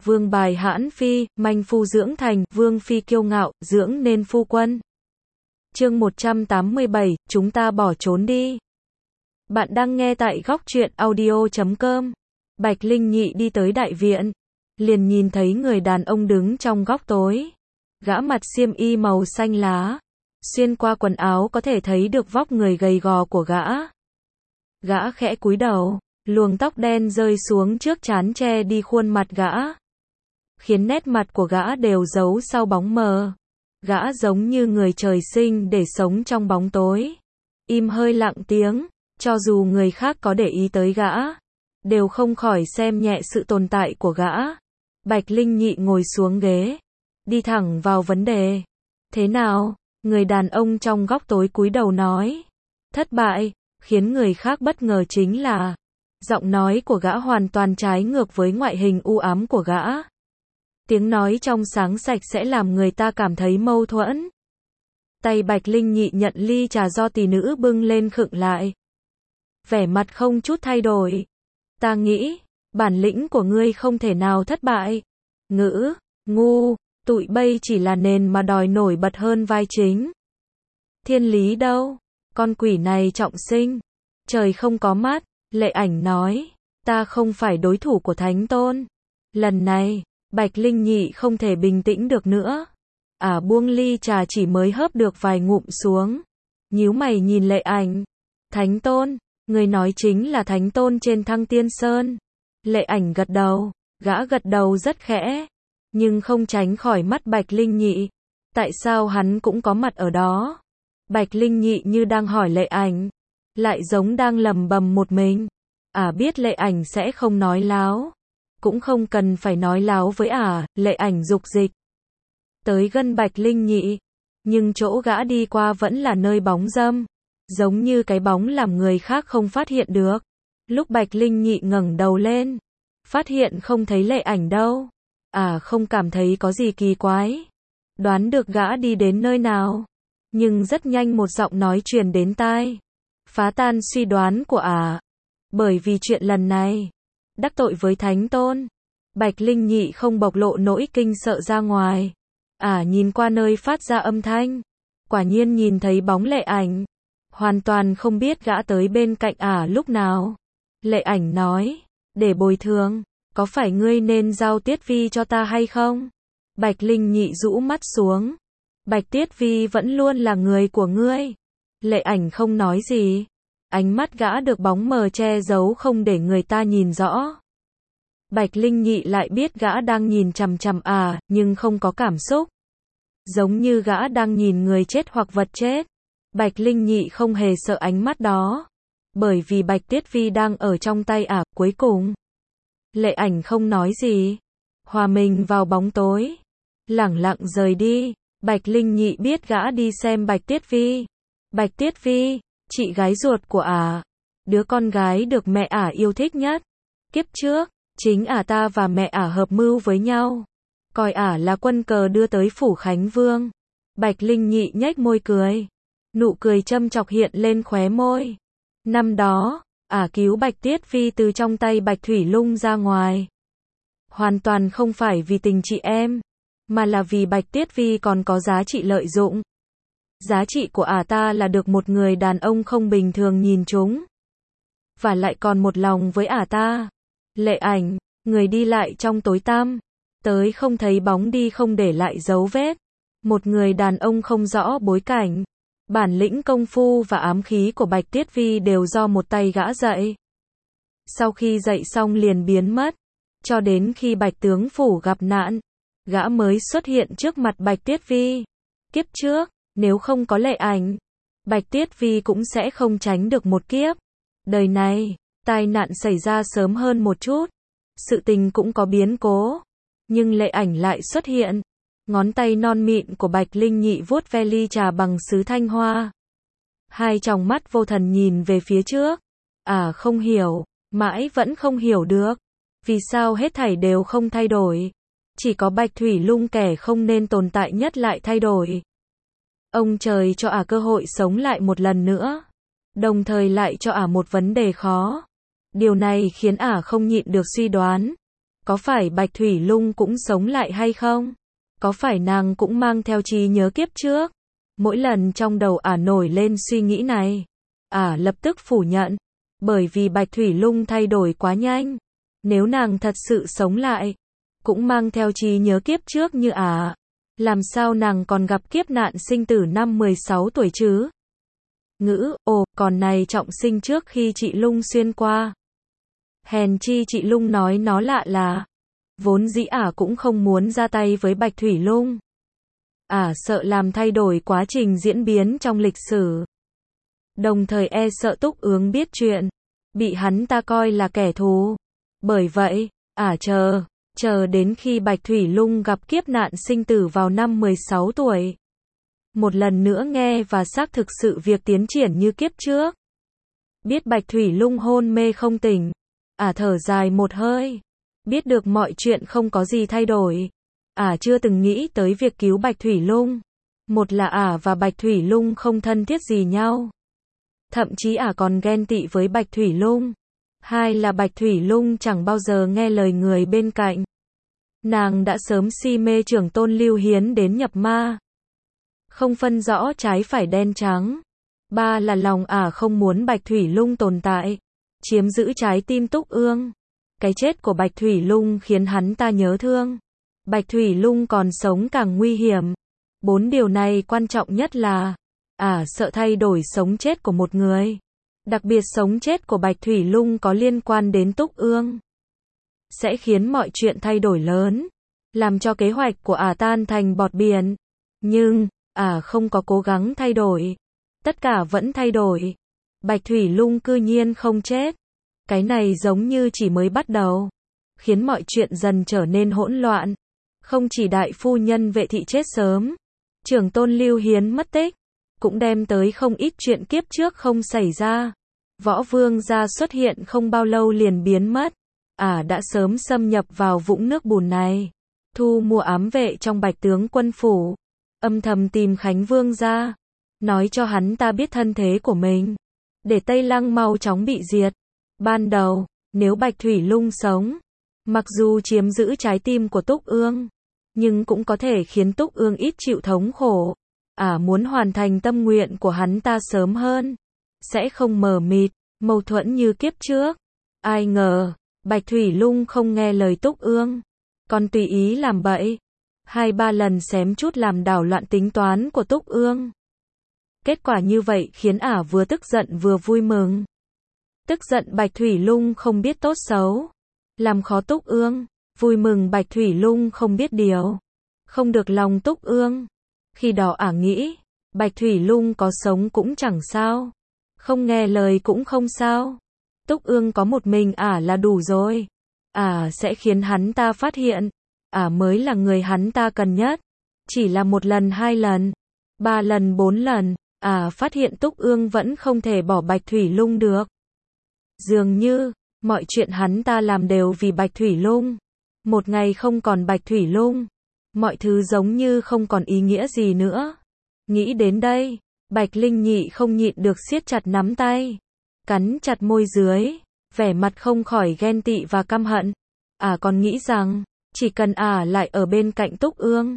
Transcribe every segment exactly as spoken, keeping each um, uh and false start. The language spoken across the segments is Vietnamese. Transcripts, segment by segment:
vương bài hãn phi, manh phu dưỡng thành, vương phi kiêu ngạo, dưỡng nên phu quân. Chương một trăm tám mươi bảy, chúng ta bỏ trốn đi. Bạn đang nghe tại góc truyện audio chấm com. Bạch Linh Nhị đi tới đại viện, liền nhìn thấy người đàn ông đứng trong góc tối. Gã mặc xiêm y màu xanh lá, xuyên qua quần áo có thể thấy được vóc người gầy gò của gã. Gã khẽ cúi đầu, luồng tóc đen rơi xuống trước trán che đi khuôn mặt gã, khiến nét mặt của gã đều giấu sau bóng mờ. Gã giống như người trời sinh để sống trong bóng tối, im hơi lặng tiếng, cho dù người khác có để ý tới gã, đều không khỏi xem nhẹ sự tồn tại của gã. Bạch Linh Nhị ngồi xuống ghế, đi thẳng vào vấn đề. Thế nào? Người đàn ông trong góc tối cúi đầu nói. Thất bại. Khiến người khác bất ngờ chính là giọng nói của gã hoàn toàn trái ngược với ngoại hình u ám của gã. Tiếng nói trong sáng sạch sẽ làm người ta cảm thấy mâu thuẫn. Tay Bạch Linh Nhị nhận ly trà do tỷ nữ bưng lên khựng lại, vẻ mặt không chút thay đổi. Ta nghĩ, bản lĩnh của ngươi không thể nào thất bại. Ngữ, ngu, tụi bay chỉ là nền mà đòi nổi bật hơn vai chính. Thiên lý đâu? Con quỷ này trọng sinh. Trời không có mắt. Lệ Ảnh nói, ta không phải đối thủ của Thánh Tôn. Lần này, Bạch Linh Nhị không thể bình tĩnh được nữa. Ả buông ly trà chỉ mới hớp được vài ngụm xuống, nhíu mày nhìn Lệ Ảnh. Thánh Tôn, người nói chính là Thánh Tôn trên Thăng Tiên Sơn. Lệ Ảnh gật đầu, gã gật đầu rất khẽ, nhưng không tránh khỏi mắt Bạch Linh Nhị. Tại sao hắn cũng có mặt ở đó? Bạch Linh Nhị như đang hỏi Lệ Ảnh, lại giống đang lẩm bẩm một mình. Ả biết Lệ Ảnh sẽ không nói láo, cũng không cần phải nói láo với Ả. Lệ Ảnh dục dịch tới gần Bạch Linh Nhị, nhưng chỗ gã đi qua vẫn là nơi bóng râm, giống như cái bóng làm người khác không phát hiện được. Lúc Bạch Linh Nhị ngẩng đầu lên, phát hiện không thấy Lệ Ảnh đâu. Ả không cảm thấy có gì kỳ quái, đoán được gã đi đến nơi nào. Nhưng rất nhanh một giọng nói truyền đến tai, phá tan suy đoán của Ả. Bởi vì chuyện lần này, đắc tội với Thánh Tôn, Bạch Linh Nhị không bộc lộ nỗi kinh sợ ra ngoài. Ả nhìn qua nơi phát ra âm thanh, quả nhiên nhìn thấy bóng Lệ Ảnh, hoàn toàn không biết gã tới bên cạnh Ả lúc nào. Lệ Ảnh nói, để bồi thường, có phải ngươi nên giao Tiết Vi cho ta hay không? Bạch Linh Nhị rũ mắt xuống. Bạch Tiết Vi vẫn luôn là người của ngươi. Lệ Ảnh không nói gì, ánh mắt gã được bóng mờ che giấu không để người ta nhìn rõ. Bạch Linh Nhị lại biết gã đang nhìn chằm chằm Ả, nhưng không có cảm xúc, giống như gã đang nhìn người chết hoặc vật chết. Bạch Linh Nhị không hề sợ ánh mắt đó, bởi vì Bạch Tiết Vi đang ở trong tay Ả. Cuối cùng, Lệ Ảnh không nói gì, hòa mình vào bóng tối, lẳng lặng rời đi. Bạch Linh Nhị biết gã đi xem Bạch Tiết Vi. Bạch Tiết Vi, chị gái ruột của Ả, đứa con gái được mẹ Ả yêu thích nhất. Kiếp trước, chính Ả ta và mẹ Ả hợp mưu với nhau, coi Ả là quân cờ đưa tới phủ Khánh Vương. Bạch Linh Nhị nhếch môi cười, nụ cười châm chọc hiện lên khóe môi. Năm đó, Ả cứu Bạch Tiết Vi từ trong tay Bạch Thủy Lung ra ngoài, hoàn toàn không phải vì tình chị em, mà là vì Bạch Tiết Vi còn có giá trị lợi dụng. Giá trị của Ả ta là được một người đàn ông không bình thường nhìn trúng, và lại còn một lòng với Ả ta. Lệ Ảnh, người đi lại trong tối tăm, tới không thấy bóng đi không để lại dấu vết. Một người đàn ông không rõ bối cảnh, bản lĩnh công phu và ám khí của Bạch Tiết Vi đều do một tay gã dạy. Sau khi dạy xong liền biến mất, cho đến khi Bạch tướng phủ gặp nạn, gã mới xuất hiện trước mặt Bạch Tiết Vi. Kiếp trước, nếu không có Lệ Ảnh, Bạch Tiết Vi cũng sẽ không tránh được một kiếp. Đời này, tai nạn xảy ra sớm hơn một chút, sự tình cũng có biến cố, nhưng Lệ Ảnh lại xuất hiện. Ngón tay non mịn của Bạch Linh Nhị vuốt ve ly trà bằng sứ thanh hoa, hai tròng mắt vô thần nhìn về phía trước. Ả không hiểu, mãi vẫn không hiểu được, vì sao hết thảy đều không thay đổi, chỉ có Bạch Thủy Lung kẻ không nên tồn tại nhất lại thay đổi. Ông trời cho Ả cơ hội sống lại một lần nữa, đồng thời lại cho Ả một vấn đề khó. Điều này khiến Ả không nhịn được suy đoán, Có phải Bạch Thủy Lung cũng sống lại hay không? Có phải nàng cũng mang theo trí nhớ kiếp trước? Mỗi lần trong đầu ả nổi lên suy nghĩ này, ả lập tức phủ nhận, bởi vì Bạch Thủy Lung thay đổi quá nhanh. Nếu nàng thật sự sống lại, cũng mang theo trí nhớ kiếp trước như ả, làm sao nàng còn gặp kiếp nạn sinh tử năm mười sáu tuổi chứ? Ngữ, ồ, còn này trọng sinh trước khi chị Lung xuyên qua. Hèn chi chị Lung nói nó lạ là, vốn dĩ ả cũng không muốn ra tay với Bạch Thủy Lung. Ả sợ làm thay đổi quá trình diễn biến trong lịch sử. Đồng thời e sợ Túc Ương biết chuyện, bị hắn ta coi là kẻ thù. Bởi vậy, ả chờ, chờ đến khi Bạch Thủy Lung gặp kiếp nạn sinh tử vào năm mười sáu tuổi. Một lần nữa nghe và xác thực sự việc tiến triển như kiếp trước. Biết Bạch Thủy Lung hôn mê không tỉnh, ả thở dài một hơi. Biết được mọi chuyện không có gì thay đổi, ả chưa từng nghĩ tới việc cứu Bạch Thủy Lung. Một là ả và Bạch Thủy Lung không thân thiết gì nhau. Thậm chí ả còn ghen tị với Bạch Thủy Lung. Hai là Bạch Thủy Lung chẳng bao giờ nghe lời người bên cạnh. Nàng đã sớm si mê Trưởng Tôn Lưu Hiến đến nhập ma. Không phân rõ trái phải đen trắng. Ba là lòng ả không muốn Bạch Thủy Lung tồn tại, chiếm giữ trái tim Túc Ương. Cái chết của Bạch Thủy Lung khiến hắn ta nhớ thương. Bạch Thủy Lung còn sống càng nguy hiểm. Bốn điều này quan trọng nhất là, ả sợ thay đổi sống chết của một người. Đặc biệt sống chết của Bạch Thủy Lung có liên quan đến Túc Ương. Sẽ khiến mọi chuyện thay đổi lớn, làm cho kế hoạch của ả tan thành bọt biển. Nhưng, ả không có cố gắng thay đổi. Tất cả vẫn thay đổi. Bạch Thủy Lung cư nhiên không chết. Cái này giống như chỉ mới bắt đầu, khiến mọi chuyện dần trở nên hỗn loạn. Không chỉ đại phu nhân Vệ Thị chết sớm, Trưởng Tôn Lưu Hiến mất tích, cũng đem tới không ít chuyện kiếp trước không xảy ra. Võ Vương gia xuất hiện không bao lâu liền biến mất. Ả đã sớm xâm nhập vào vũng nước bùn này, thu mua ám vệ trong Bạch tướng quân phủ, âm thầm tìm Khánh Vương gia, nói cho hắn ta biết thân thế của mình, để Tây Lăng mau chóng bị diệt. Ban đầu, nếu Bạch Thủy Lung sống, mặc dù chiếm giữ trái tim của Túc Ương, nhưng cũng có thể khiến Túc Ương ít chịu thống khổ. Ả muốn hoàn thành tâm nguyện của hắn ta sớm hơn, sẽ không mờ mịt, mâu thuẫn như kiếp trước. Ai ngờ, Bạch Thủy Lung không nghe lời Túc Ương, còn tùy ý làm bậy. Hai ba lần xém chút làm đảo loạn tính toán của Túc Ương. Kết quả như vậy khiến ả vừa tức giận vừa vui mừng. Tức giận Bạch Thủy Lung không biết tốt xấu, làm khó Túc Ương. Vui mừng Bạch Thủy Lung không biết điều, không được lòng Túc Ương. Khi đó ả nghĩ, Bạch Thủy Lung có sống cũng chẳng sao, không nghe lời cũng không sao. Túc Ương có một mình ả là đủ rồi. Ả sẽ khiến hắn ta phát hiện, ả mới là người hắn ta cần nhất. Chỉ là một lần hai lần, ba lần bốn lần, ả phát hiện Túc Ương vẫn không thể bỏ Bạch Thủy Lung được. Dường như, mọi chuyện hắn ta làm đều vì Bạch Thủy Lung. Một ngày không còn Bạch Thủy Lung, mọi thứ giống như không còn ý nghĩa gì nữa. Nghĩ đến đây, Bạch Linh Nhị không nhịn được siết chặt nắm tay, cắn chặt môi dưới, vẻ mặt không khỏi ghen tị và căm hận. Ả còn nghĩ rằng, chỉ cần ả lại ở bên cạnh Túc Ương,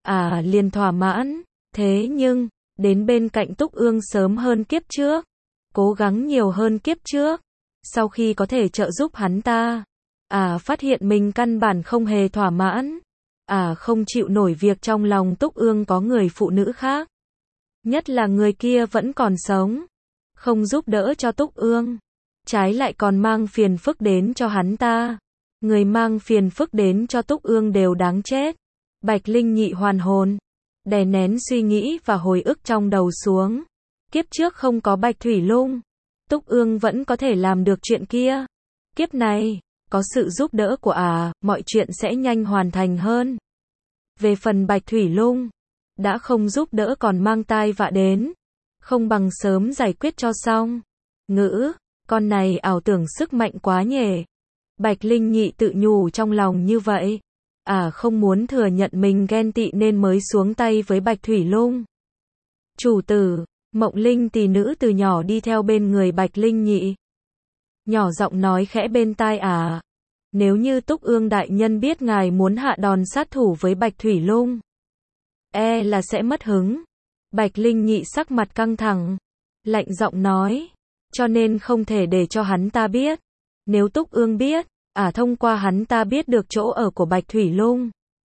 ả liền thỏa mãn. Thế nhưng, đến bên cạnh Túc Ương sớm hơn kiếp trước, cố gắng nhiều hơn kiếp trước, sau khi có thể trợ giúp hắn ta, ả phát hiện mình căn bản không hề thỏa mãn. Ả không chịu nổi việc trong lòng Túc Ương có người phụ nữ khác. Nhất là người kia vẫn còn sống, không giúp đỡ cho Túc Ương, trái lại còn mang phiền phức đến cho hắn ta. Người mang phiền phức đến cho Túc Ương đều đáng chết. Bạch Linh Nhị hoàn hồn, đè nén suy nghĩ và hồi ức trong đầu xuống. Kiếp trước không có Bạch Thủy Lung, Túc Ương vẫn có thể làm được chuyện kia. Kiếp này, có sự giúp đỡ của ả, mọi chuyện sẽ nhanh hoàn thành hơn. Về phần Bạch Thủy Lung, đã không giúp đỡ còn mang tai vạ đến, không bằng sớm giải quyết cho xong. Ngữ, con này ảo tưởng sức mạnh quá nhỉ. Bạch Linh Nhị tự nhủ trong lòng như vậy. Ả không muốn thừa nhận mình ghen tị nên mới xuống tay với Bạch Thủy Lung. Chủ tử, Mộng Linh tỷ nữ từ nhỏ đi theo bên người Bạch Linh Nhị, nhỏ giọng nói khẽ bên tai ả. Nếu như Túc Ương đại nhân biết ngài muốn hạ đòn sát thủ với Bạch Thủy Lung, e là sẽ mất hứng. Bạch Linh Nhị sắc mặt căng thẳng, lạnh giọng nói, cho nên không thể để cho hắn ta biết. Nếu Túc Ương biết, ả thông qua hắn ta biết được chỗ ở của Bạch Thủy Lung,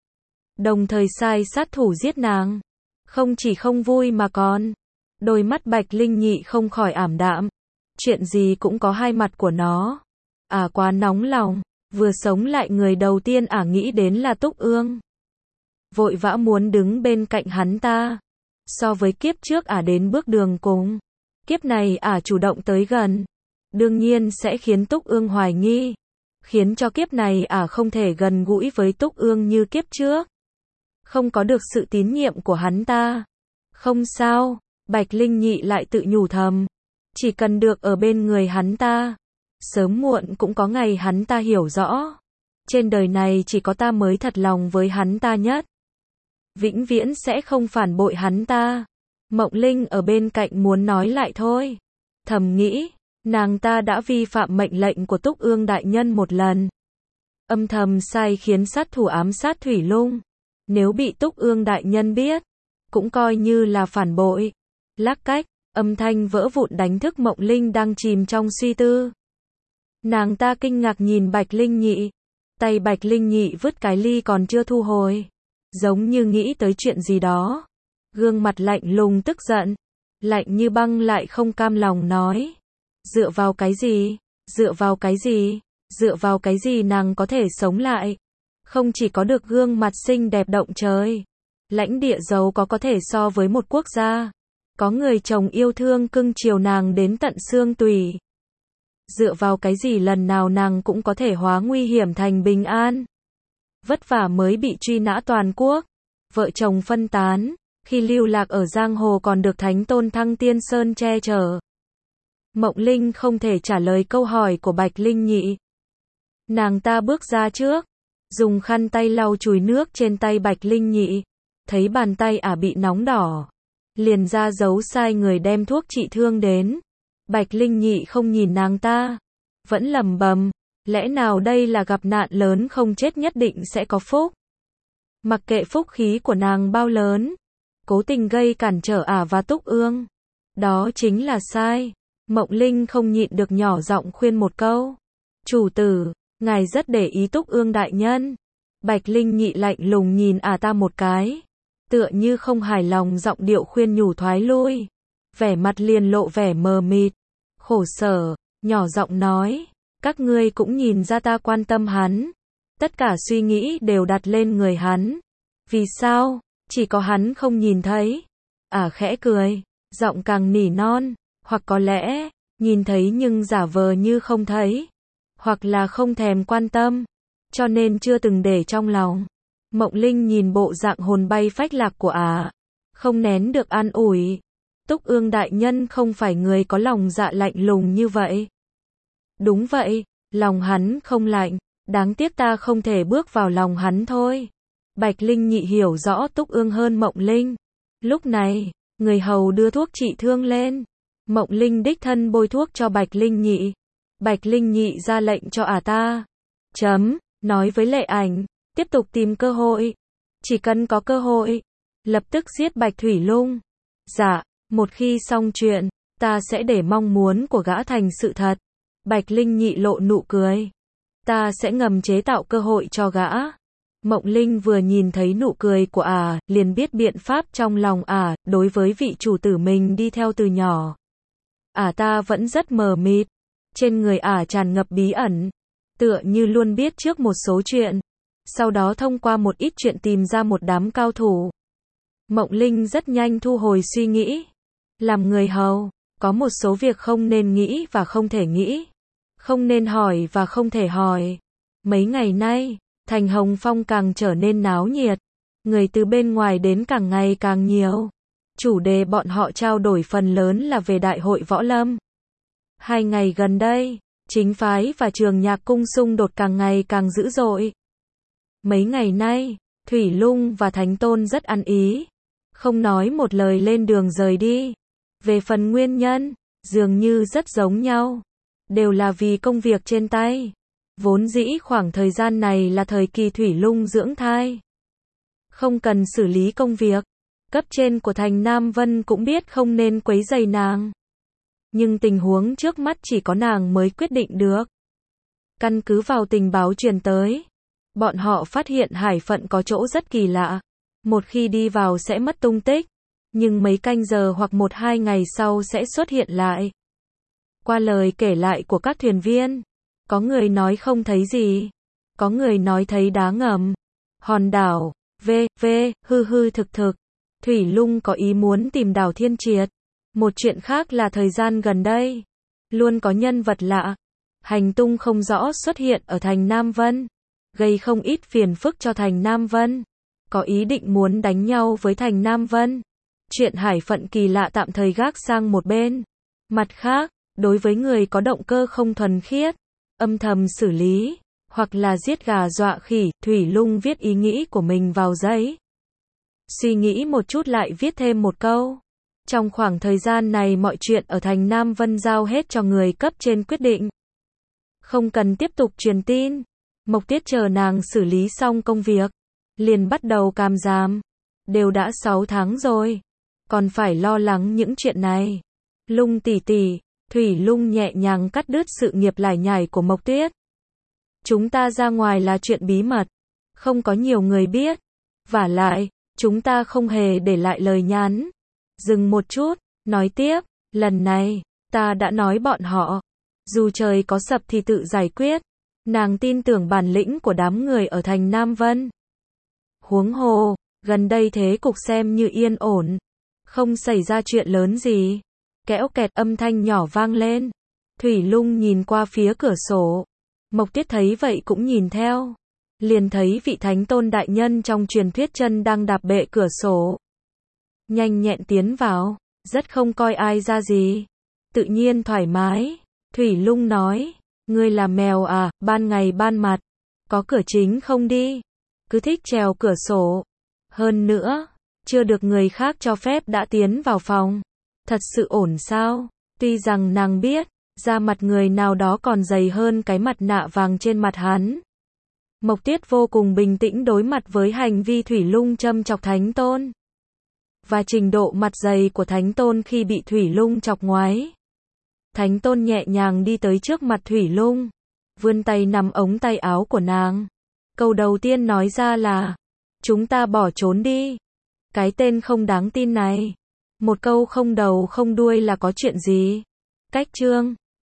đồng thời sai sát thủ giết nàng, không chỉ không vui mà còn. Đôi mắt Bạch Linh Nhị không khỏi ảm đạm. Chuyện gì cũng có hai mặt của nó. Ả quá nóng lòng, vừa sống lại người đầu tiên ả nghĩ đến là Túc Ương. Vội vã muốn đứng bên cạnh hắn ta. So với kiếp trước ả đến bước đường cùng, kiếp này ả chủ động tới gần, đương nhiên sẽ khiến Túc Ương hoài nghi, khiến cho kiếp này ả không thể gần gũi với Túc Ương như kiếp trước. Không có được sự tín nhiệm của hắn ta. Không sao, Bạch Linh Nhị lại tự nhủ thầm. Chỉ cần được ở bên người hắn ta, sớm muộn cũng có ngày hắn ta hiểu rõ. Trên đời này chỉ có ta mới thật lòng với hắn ta nhất. Vĩnh viễn sẽ không phản bội hắn ta. Mộng Linh ở bên cạnh muốn nói lại thôi. Thầm nghĩ, nàng ta đã vi phạm mệnh lệnh của Túc Ương đại nhân một lần. Âm thầm sai khiến sát thủ ám sát Thủy Lung. Nếu bị Túc Ương đại nhân biết, cũng coi như là phản bội. Lác cách, âm thanh vỡ vụn đánh thức Mộng Linh đang chìm trong suy tư. Nàng ta kinh ngạc nhìn Bạch Linh Nhị. Tay Bạch Linh Nhị vứt cái ly còn chưa thu hồi, giống như nghĩ tới chuyện gì đó. Gương mặt lạnh lùng tức giận, lạnh như băng lại không cam lòng nói. Dựa vào cái gì? Dựa vào cái gì? Dựa vào cái gì nàng có thể sống lại? Không chỉ có được gương mặt xinh đẹp động trời, lãnh địa giàu có có thể so với một quốc gia. Có người chồng yêu thương cưng chiều nàng đến tận xương tủy. Dựa vào cái gì lần nào nàng cũng có thể hóa nguy hiểm thành bình an. Vất vả mới bị truy nã toàn quốc, vợ chồng phân tán, khi lưu lạc ở giang hồ còn được Thánh Tôn Thăng Tiên Sơn che chở. Mộng Linh không thể trả lời câu hỏi của Bạch Linh Nhị. Nàng ta bước ra trước, dùng khăn tay lau chùi nước trên tay Bạch Linh Nhị, thấy bàn tay ả bị nóng đỏ, liền ra dấu sai người đem thuốc trị thương đến. Bạch Linh Nhị không nhìn nàng ta, vẫn lẩm bẩm, lẽ nào đây là gặp nạn lớn không chết nhất định sẽ có phúc. Mặc kệ phúc khí của nàng bao lớn, cố tình gây cản trở ả và Túc Ương, đó chính là sai. Mộng Linh không nhịn được nhỏ giọng khuyên một câu. Chủ tử, ngài rất để ý Túc Ương đại nhân. Bạch Linh Nhị lạnh lùng nhìn ả ta một cái, tựa như không hài lòng giọng điệu khuyên nhủ thoái lui. Vẻ mặt liền lộ vẻ mờ mịt, khổ sở, nhỏ giọng nói, các ngươi cũng nhìn ra ta quan tâm hắn. Tất cả suy nghĩ đều đặt lên người hắn. Vì sao? Chỉ có hắn không nhìn thấy. Ả khẽ cười, giọng càng nỉ non, hoặc có lẽ, nhìn thấy nhưng giả vờ như không thấy. Hoặc là không thèm quan tâm, cho nên chưa từng để trong lòng. Mộng Linh nhìn bộ dạng hồn bay phách lạc của Ả, không nén được an ủi. Túc Ương đại nhân không phải người có lòng dạ lạnh lùng như vậy. Đúng vậy, lòng hắn không lạnh, đáng tiếc ta không thể bước vào lòng hắn thôi. Bạch Linh Nhị hiểu rõ Túc Ương hơn Mộng Linh. Lúc này, người hầu đưa thuốc trị thương lên. Mộng Linh đích thân bôi thuốc cho Bạch Linh Nhị. Bạch Linh Nhị ra lệnh cho ả ta. Chấm, nói với Lệ Ảnh, tiếp tục tìm cơ hội. Chỉ cần có cơ hội, lập tức giết Bạch Thủy Lung. Dạ, một khi xong chuyện, ta sẽ để mong muốn của gã thành sự thật. Bạch Linh Nhị lộ nụ cười. Ta sẽ ngầm chế tạo cơ hội cho gã. Mộng Linh vừa nhìn thấy nụ cười của ả, liền biết biện pháp trong lòng ả, đối với vị chủ tử mình đi theo từ nhỏ. Ả ta vẫn rất mờ mịt. Trên người ả tràn ngập bí ẩn, tựa như luôn biết trước một số chuyện, sau đó thông qua một ít chuyện tìm ra một đám cao thủ. Mộng Linh rất nhanh thu hồi suy nghĩ. Làm người hầu, có một số việc không nên nghĩ và không thể nghĩ, không nên hỏi và không thể hỏi. Mấy ngày nay, thành Hồng Phong càng trở nên náo nhiệt, người từ bên ngoài đến càng ngày càng nhiều. Chủ đề bọn họ trao đổi phần lớn là về đại hội võ lâm. Hai ngày gần đây, chính phái và trường nhạc cung xung đột càng ngày càng dữ dội. Mấy ngày nay, Thủy Lung và Thánh Tôn rất ăn ý, không nói một lời lên đường rời đi. Về phần nguyên nhân, dường như rất giống nhau, đều là vì công việc trên tay. Vốn dĩ khoảng thời gian này là thời kỳ Thủy Lung dưỡng thai. Không cần xử lý công việc. Cấp trên của Thành Nam Vân cũng biết không nên quấy rầy nàng. Nhưng tình huống trước mắt chỉ có nàng mới quyết định được. Căn cứ vào tình báo truyền tới, bọn họ phát hiện hải phận có chỗ rất kỳ lạ. Một khi đi vào sẽ mất tung tích, nhưng mấy canh giờ hoặc một hai ngày sau sẽ xuất hiện lại. Qua lời kể lại của các thuyền viên, có người nói không thấy gì, có người nói thấy đá ngầm, hòn đảo, v, v, hư hư thực thực. Thủy Lung có ý muốn tìm đảo Thiên Triệt. Một chuyện khác là thời gian gần đây, luôn có nhân vật lạ, hành tung không rõ xuất hiện ở thành Nam Vân, gây không ít phiền phức cho thành Nam Vân, có ý định muốn đánh nhau với thành Nam Vân. Chuyện hải phận kỳ lạ tạm thời gác sang một bên. Mặt khác, đối với người có động cơ không thuần khiết, âm thầm xử lý, hoặc là giết gà dọa khỉ, Thủy Lung viết ý nghĩ của mình vào giấy. Suy nghĩ một chút lại viết thêm một câu. Trong khoảng thời gian này mọi chuyện ở thành Nam Vân giao hết cho người cấp trên quyết định. Không cần tiếp tục truyền tin. Mộc Tiết chờ nàng xử lý xong công việc, liền bắt đầu càm ràm. Đều đã sáu tháng rồi, còn phải lo lắng những chuyện này. Lung tỷ tỷ, Thủy Lung nhẹ nhàng cắt đứt sự nghiệp lải nhải của Mộc Tiết. Chúng ta ra ngoài là chuyện bí mật, không có nhiều người biết. Vả lại, chúng ta không hề để lại lời nhắn. Dừng một chút, nói tiếp, lần này, ta đã nói bọn họ, dù trời có sập thì tự giải quyết. Nàng tin tưởng bản lĩnh của đám người ở thành Nam Vân. Huống hồ, gần đây thế cục xem như yên ổn, không xảy ra chuyện lớn gì. Kẽo kẹt âm thanh nhỏ vang lên. Thủy Lung nhìn qua phía cửa sổ. Mộc Tiết thấy vậy cũng nhìn theo. Liền thấy vị thánh tôn đại nhân trong truyền thuyết chân đang đạp bệ cửa sổ. Nhanh nhẹn tiến vào, rất không coi ai ra gì. Tự nhiên thoải mái. Thủy Lung nói, ngươi là mèo à, ban ngày ban mặt, có cửa chính không đi, cứ thích trèo cửa sổ. Hơn nữa, chưa được người khác cho phép đã tiến vào phòng. Thật sự ổn sao? Tuy rằng nàng biết, da mặt người nào đó còn dày hơn cái mặt nạ vàng trên mặt hắn. Mộc Tiết vô cùng bình tĩnh đối mặt với hành vi Thủy Lung châm chọc Thánh Tôn. Và trình độ mặt dày của Thánh Tôn khi bị Thủy Lung chọc ngoái. Thánh Tôn nhẹ nhàng đi tới trước mặt Thủy Lung, vươn tay nắm ống tay áo của nàng. Câu đầu tiên nói ra là, chúng ta bỏ trốn đi. Cái tên không đáng tin này. Một câu không đầu không đuôi là có chuyện gì? Cách chương